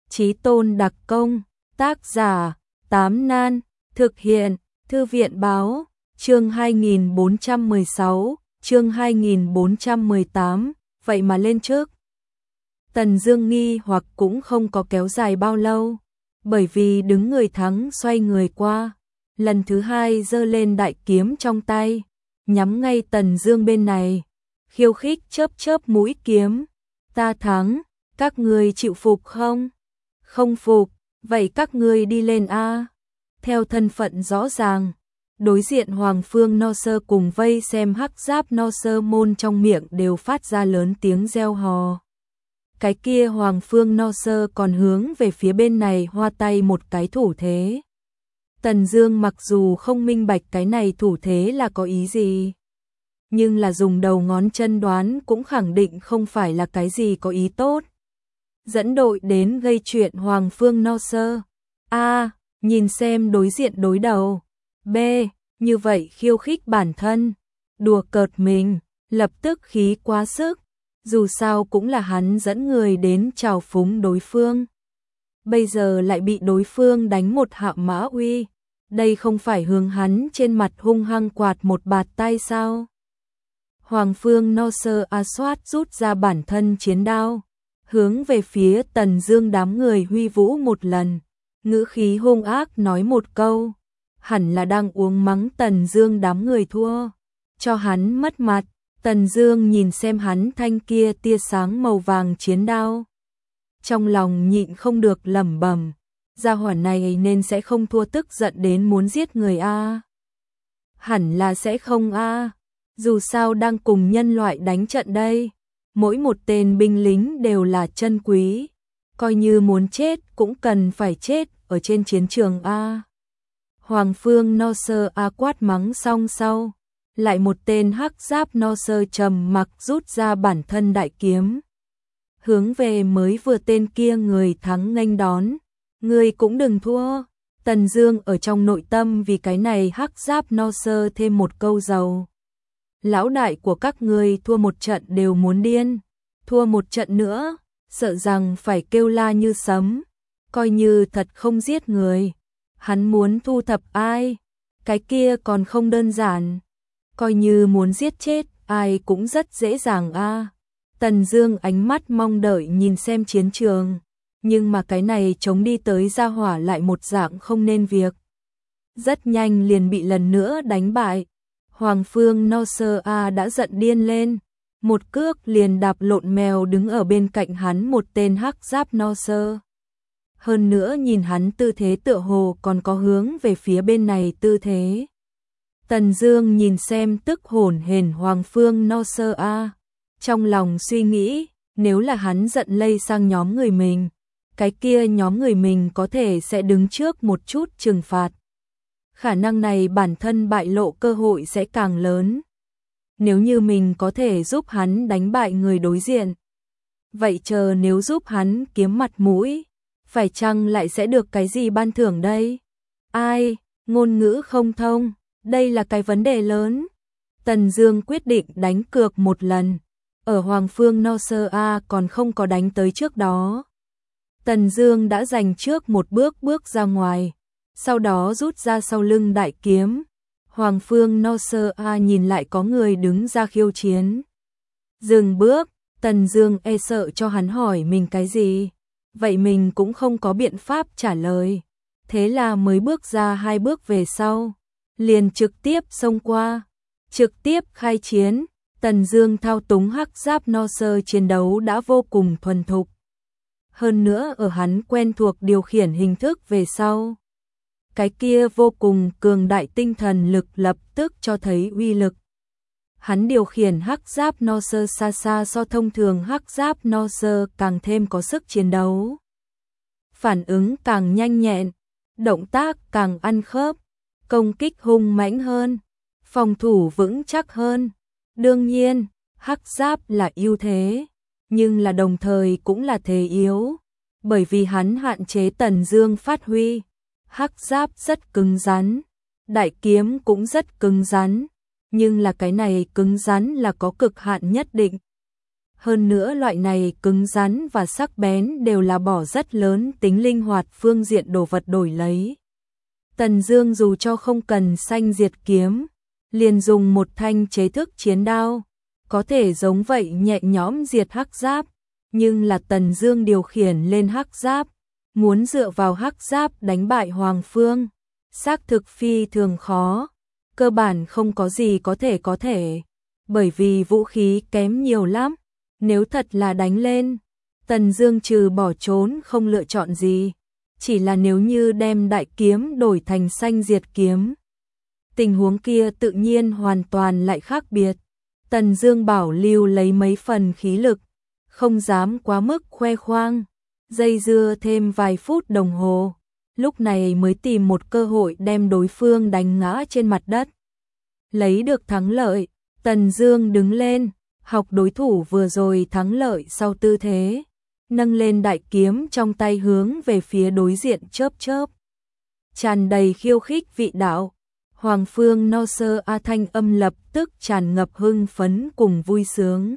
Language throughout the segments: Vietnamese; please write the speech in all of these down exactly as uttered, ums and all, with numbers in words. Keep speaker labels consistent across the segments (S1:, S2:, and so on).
S1: Chí tôn đặc công, tác giả, Tám Nan, thực hiện, Thư viện báo, chương hai nghìn bốn trăm mười sáu, chương hai nghìn bốn trăm mười tám, vậy mà lên trước. Tần Dương nghi hoặc cũng không có kéo dài bao lâu, bởi vì đứng người thắng xoay người qua, lần thứ hai giơ lên đại kiếm trong tay, nhắm ngay Tần Dương bên này, khiêu khích chớp chớp mũi kiếm, ta thắng, các ngươi chịu phục không? Không phục, vậy các ngươi đi lên a. Theo thân phận rõ ràng, đối diện Hoàng Phương No Sơ cùng vây xem Hắc Giáp No Sơ môn trong miệng đều phát ra lớn tiếng reo hò. Cái kia Hoàng Phương No Sơ còn hướng về phía bên này hoa tay một cái thủ thế. Tần Dương mặc dù không minh bạch cái này thủ thế là có ý gì, nhưng là dùng đầu ngón chân đoán cũng khẳng định không phải là cái gì có ý tốt. Dẫn đội đến gây chuyện Hoàng Phương No Sơ. A, nhìn xem đối diện đối đầu. B, như vậy khiêu khích bản thân, đùa cợt mình, lập tức khí quá sức. Dù sao cũng là hắn dẫn người đến trào phúng đối phương. Bây giờ lại bị đối phương đánh một hạ mã uy. Đây không phải hướng hắn trên mặt hung hăng quạt một bạt tay sao? Hoàng Phương No Sơ a soát rút ra bản thân chiến đao, hướng về phía Tần Dương đám người huy vũ một lần, ngữ khí hung ác nói một câu, hẳn là đang uống mắng Tần Dương đám người thua, cho hắn mất mặt. Tần Dương nhìn xem hắn thanh kia tia sáng màu vàng chiến đao, trong lòng nhịn không được lẩm bẩm, gia hỏa này nên sẽ không thua tức giận đến muốn giết người a. Hẳn là sẽ không a, dù sao đang cùng nhân loại đánh trận đây, mỗi một tên binh lính đều là chân quý, coi như muốn chết cũng cần phải chết ở trên chiến trường a. Hoàng Phương No Sơ a quát mắng xong sau, lại một tên Hắc Giáp No Sơ trầm mặc rút ra bản thân đại kiếm, hướng về mới vừa tên kia người thắng nghênh đón, ngươi cũng đừng thua. Tần Dương ở trong nội tâm vì cái này Hắc Giáp No Sơ thêm một câu giàu. Lão đại của các ngươi thua một trận đều muốn điên, thua một trận nữa, sợ rằng phải kêu la như sấm, coi như thật không giết người, hắn muốn thu thập ai, cái kia còn không đơn giản, coi như muốn giết chết ai cũng rất dễ dàng a. Tần Dương ánh mắt mong đợi nhìn xem chiến trường, nhưng mà cái này chống đi tới gia hỏa lại một dạng không nên việc, rất nhanh liền bị lần nữa đánh bại. Hoàng Phương No Sơ a đã giận điên lên, một cước liền đạp lộn mèo đứng ở bên cạnh hắn một tên Hắc Giáp No Sơ. Hơn nữa nhìn hắn tư thế tựa hồ còn có hướng về phía bên này tư thế. Tần Dương nhìn xem tức hổn hển Hoàng Phương No Sơ a, trong lòng suy nghĩ, nếu là hắn giận lây sang nhóm người mình, cái kia nhóm người mình có thể sẽ đứng trước một chút trừng phạt. Khả năng này bản thân bại lộ cơ hội sẽ càng lớn. Nếu như mình có thể giúp hắn đánh bại người đối diện, vậy chờ nếu giúp hắn kiếm mặt mũi, phải chăng lại sẽ được cái gì ban thưởng đây? Ai, ngôn ngữ không thông, đây là cái vấn đề lớn. Tần Dương quyết định đánh cược một lần, ở Hoàng Phương No Sơ a còn không có đánh tới trước đó. Tần Dương đã giành trước một bước bước ra ngoài, sau đó rút ra sau lưng đại kiếm. Hoàng Phương No Sơ a nhìn lại có người đứng ra khiêu chiến. Dừng bước, Tần Dương e sợ cho hắn hỏi mình cái gì, vậy mình cũng không có biện pháp trả lời. Thế là mới bước ra hai bước về sau, liền trực tiếp xông qua, trực tiếp khai chiến. Tần Dương thao túng Hắc Giáp No Sơ chiến đấu đã vô cùng thuần thục. Hơn nữa ở hắn quen thuộc điều khiển hình thức về sau, cái kia vô cùng cường đại tinh thần lực lập tức cho thấy uy lực. Hắn điều khiển Hắc Giáp No Sơ xa xa so thông thường Hắc Giáp No Sơ càng thêm có sức chiến đấu. Phản ứng càng nhanh nhẹn, động tác càng ăn khớp, công kích hung mãnh hơn, phòng thủ vững chắc hơn. Đương nhiên, Hắc Giáp là ưu thế, nhưng là đồng thời cũng là thế yếu, bởi vì hắn hạn chế Tần Dương phát huy. Hắc Giáp rất cứng rắn, đại kiếm cũng rất cứng rắn, nhưng là cái này cứng rắn là có cực hạn nhất định. Hơn nữa loại này cứng rắn và sắc bén đều là bỏ rất lớn tính linh hoạt phương diện đồ vật đổi lấy. Tần Dương dù cho không cần sanh diệt kiếm, liền dùng một thanh chế thức chiến đao, có thể giống vậy nhẹ nhõm diệt hắc giáp, nhưng là Tần Dương điều khiển lên hắc giáp, muốn dựa vào hắc giáp đánh bại Hoàng Phương, xác thực phi thường khó, cơ bản không có gì có thể có thể, bởi vì vũ khí kém nhiều lắm, nếu thật là đánh lên, Tần Dương trừ bỏ trốn không lựa chọn gì, chỉ là nếu như đem đại kiếm đổi thành sanh diệt kiếm, tình huống kia tự nhiên hoàn toàn lại khác biệt. Tần Dương bảo lưu lấy mấy phần khí lực, không dám quá mức khoe khoang, dây dưa thêm vài phút đồng hồ, lúc này mới tìm một cơ hội đem đối phương đánh ngã trên mặt đất. Lấy được thắng lợi, Tần Dương đứng lên, học đối thủ vừa rồi thắng lợi sau tư thế, nâng lên đại kiếm trong tay hướng về phía đối diện chớp chớp. Tràn đầy khiêu khích vị đạo, Hoàng Phương no sơ a thanh âm lập tức tràn ngập hưng phấn cùng vui sướng.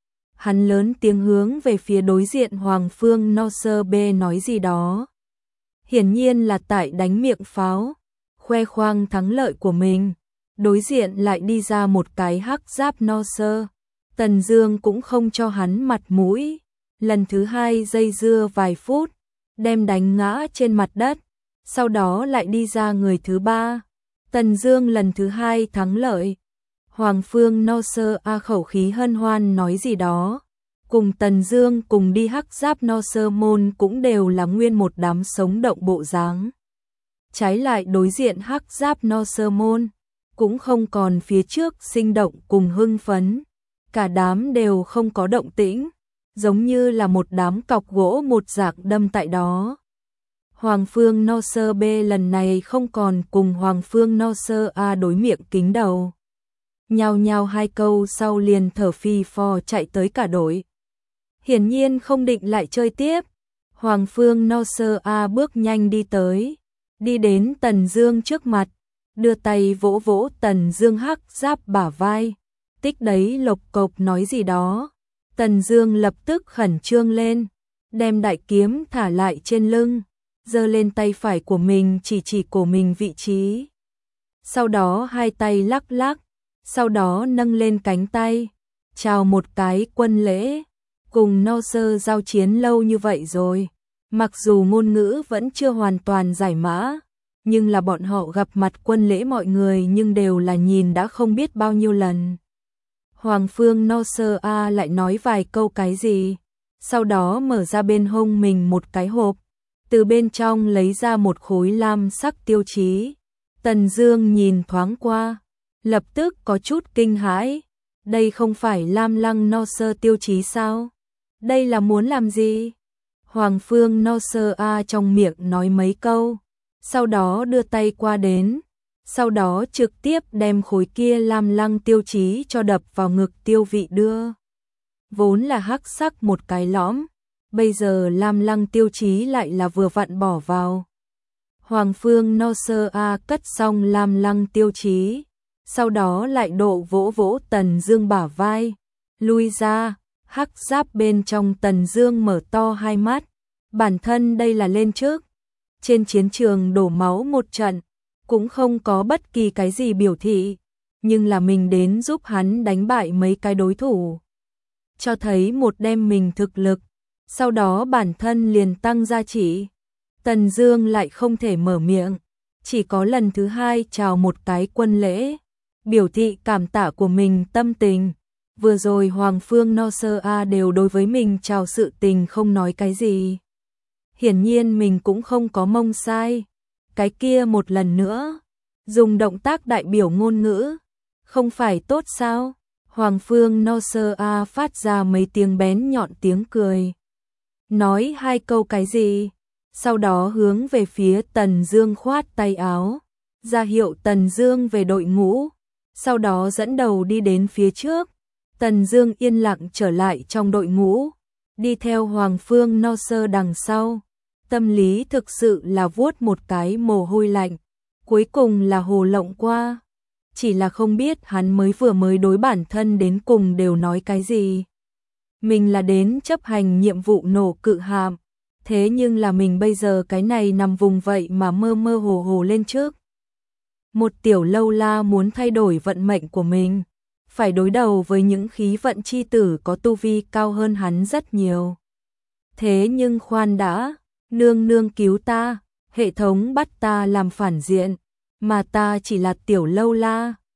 S1: Hắn lớn tiếng hướng về phía đối diện Hoàng Phương no sơ b nói gì đó. Hiển nhiên là tại đánh miệng pháo, khoe khoang thắng lợi của mình. Đối diện lại đi ra một cái hắc giáp no sơ. Tần Dương cũng không cho hắn mặt mũi. Lần thứ hai dây dưa vài phút, đem đánh ngã trên mặt đất. Sau đó lại đi ra người thứ ba. Tần Dương lần thứ hai thắng lợi. Hoàng Phương no sơ a khẩu khí hân hoan nói gì đó. Cùng Tần Dương cùng đi hắc giáp no sơ môn cũng đều là nguyên một đám sống động bộ dáng. Trái lại đối diện hắc giáp no sơ môn, cũng không còn phía trước sinh động cùng hưng phấn. Cả đám đều không có động tĩnh, giống như là một đám cọc gỗ một dạng đâm tại đó. Hoàng Phương no sơ b lần này không còn cùng Hoàng Phương no sơ a đối miệng kính đầu. Nhao nhao hai câu sau liền thở phì phò chạy tới cả đội. Hiển nhiên không định lại chơi tiếp. Hoàng Phương no sơ a bước nhanh đi tới, đi đến Tần Dương trước mặt, đưa tay vỗ vỗ Tần Dương hắc giáp bả vai, tích đấy lộc cộc nói gì đó. Tần Dương lập tức khẩn trương lên, đem đại kiếm thả lại trên lưng, giơ lên tay phải của mình chỉ chỉ cổ mình vị trí. Sau đó hai tay lắc lắc, sau đó nâng lên cánh tay, chào một cái quân lễ. Cùng no sơ giao chiến lâu như vậy rồi, mặc dù ngôn ngữ vẫn chưa hoàn toàn giải mã, nhưng là bọn họ gặp mặt quân lễ mọi người nhưng đều là nhìn đã không biết bao nhiêu lần. Hoàng Phương no sơ a lại nói vài câu cái gì, sau đó mở ra bên hông mình một cái hộp, từ bên trong lấy ra một khối lam sắc tiêu chí. Tần Dương nhìn thoáng qua, lập tức có chút kinh hãi, đây không phải lam lăng no sơ tiêu chí sao? Đây là muốn làm gì? Hoàng Phương no sơ a trong miệng nói mấy câu, sau đó đưa tay qua đến, sau đó trực tiếp đem khối kia lam lăng tiêu chí cho đập vào ngực Tiêu Vị đưa. Vốn là hắc sắc một cái lõm, bây giờ lam lăng tiêu chí lại là vừa vặn bỏ vào. Hoàng Phương no sơ a cất xong lam lăng tiêu chí, sau đó lại độ vỗ vỗ Tần Dương bả vai, lui ra. Hắc giáp bên trong Tần Dương mở to hai mắt, bản thân đây là lên trước, trên chiến trường đổ máu một trận, cũng không có bất kỳ cái gì biểu thị, nhưng là mình đến giúp hắn đánh bại mấy cái đối thủ, cho thấy một đem mình thực lực, sau đó bản thân liền tăng giá trị. Tần Dương lại không thể mở miệng, chỉ có lần thứ hai chào một cái quân lễ, biểu thị cảm tạ của mình tâm tình. Vừa rồi Hoàng Phương no sơ a đều đối với mình chào sự tình không nói cái gì. Hiển nhiên mình cũng không có mông sai. Cái kia một lần nữa, dùng động tác đại biểu ngôn ngữ, không phải tốt sao? Hoàng Phương no sơ a phát ra mấy tiếng bén nhọn tiếng cười. Nói hai câu cái gì? Sau đó hướng về phía Tần Dương khoát tay áo, ra hiệu Tần Dương về đội ngũ, sau đó dẫn đầu đi đến phía trước. Tần Dương yên lặng trở lại trong đội ngũ, đi theo Hoàng Phương no sơ đằng sau. Tâm lý thực sự là vuốt một cái mồ hôi lạnh, cuối cùng là hồ lộng qua. Chỉ là không biết hắn mới vừa mới đối bản thân đến cùng đều nói cái gì. mình là đến chấp hành nhiệm vụ nổ cự hạm, thế nhưng là mình bây giờ cái này nằm vùng vậy mà mơ mơ hồ hồ lên trước. Một tiểu lâu la muốn thay đổi vận mệnh của mình, phải đối đầu với những khí vận chi tử có tu vi cao hơn hắn rất nhiều. Thế nhưng khoan đã, nương nương cứu ta, hệ thống bắt ta làm phản diện, mà ta chỉ là tiểu lâu la,